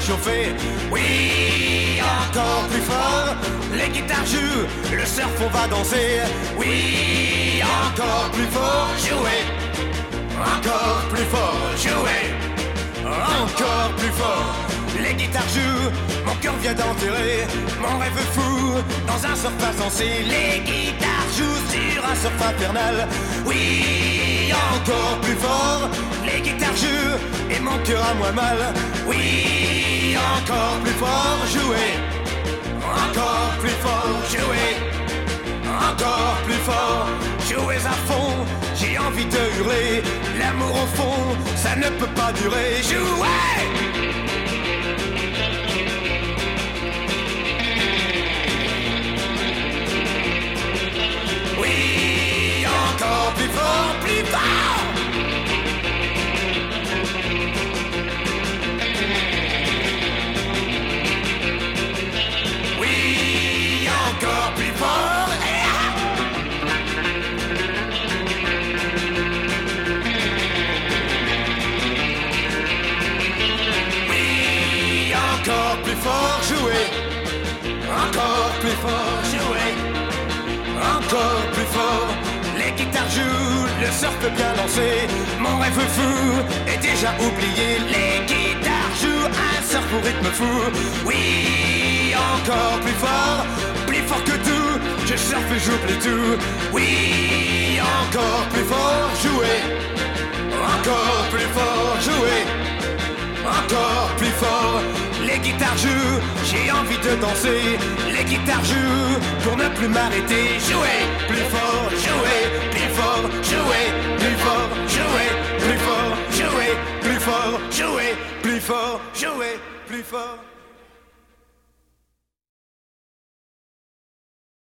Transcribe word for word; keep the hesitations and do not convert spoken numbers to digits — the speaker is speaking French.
chauffer. Oui, encore plus fort. Les guitares jouent, le surf on va danser. Oui, encore plus fort. Jouer, encore plus fort. Jouer, encore plus fort. Les guitares jouent, mon cœur vient d'enterrer mon rêve fou dans un surf insensé. Les guitares jouent sur un surf infernal. Oui, encore plus fort. Les guitares jouent et mon cœur a moins mal. Oui, encore plus fort. Jouer, encore plus fort. Jouer, encore plus fort. Jouez à fond, j'ai envie de hurler. L'amour au fond, ça ne peut pas durer. Jouer. Encore plus fort, plus fort. Oui, encore plus fort. Oui, encore plus fort, jouer. Encore plus fort, jouer. Encore plus fort. Les guitares jouent, le surf peut bien danser. Mon rêve fou est déjà oublié. Les guitares jouent un surf au rythme fou. Oui, encore plus fort, plus fort que tout. Je surfe et j'oublie tout. Oui, encore plus fort, jouer. Encore plus fort, jouer. Encore plus fort. Les guitares jouent, j'ai envie de danser. Les guitares jouent pour ne plus m'arrêter. Jouer, plus fort, jouer, plus fort, jouer, plus fort, jouer, plus fort, jouer, plus fort, jouer, plus fort, jouer, plus fort.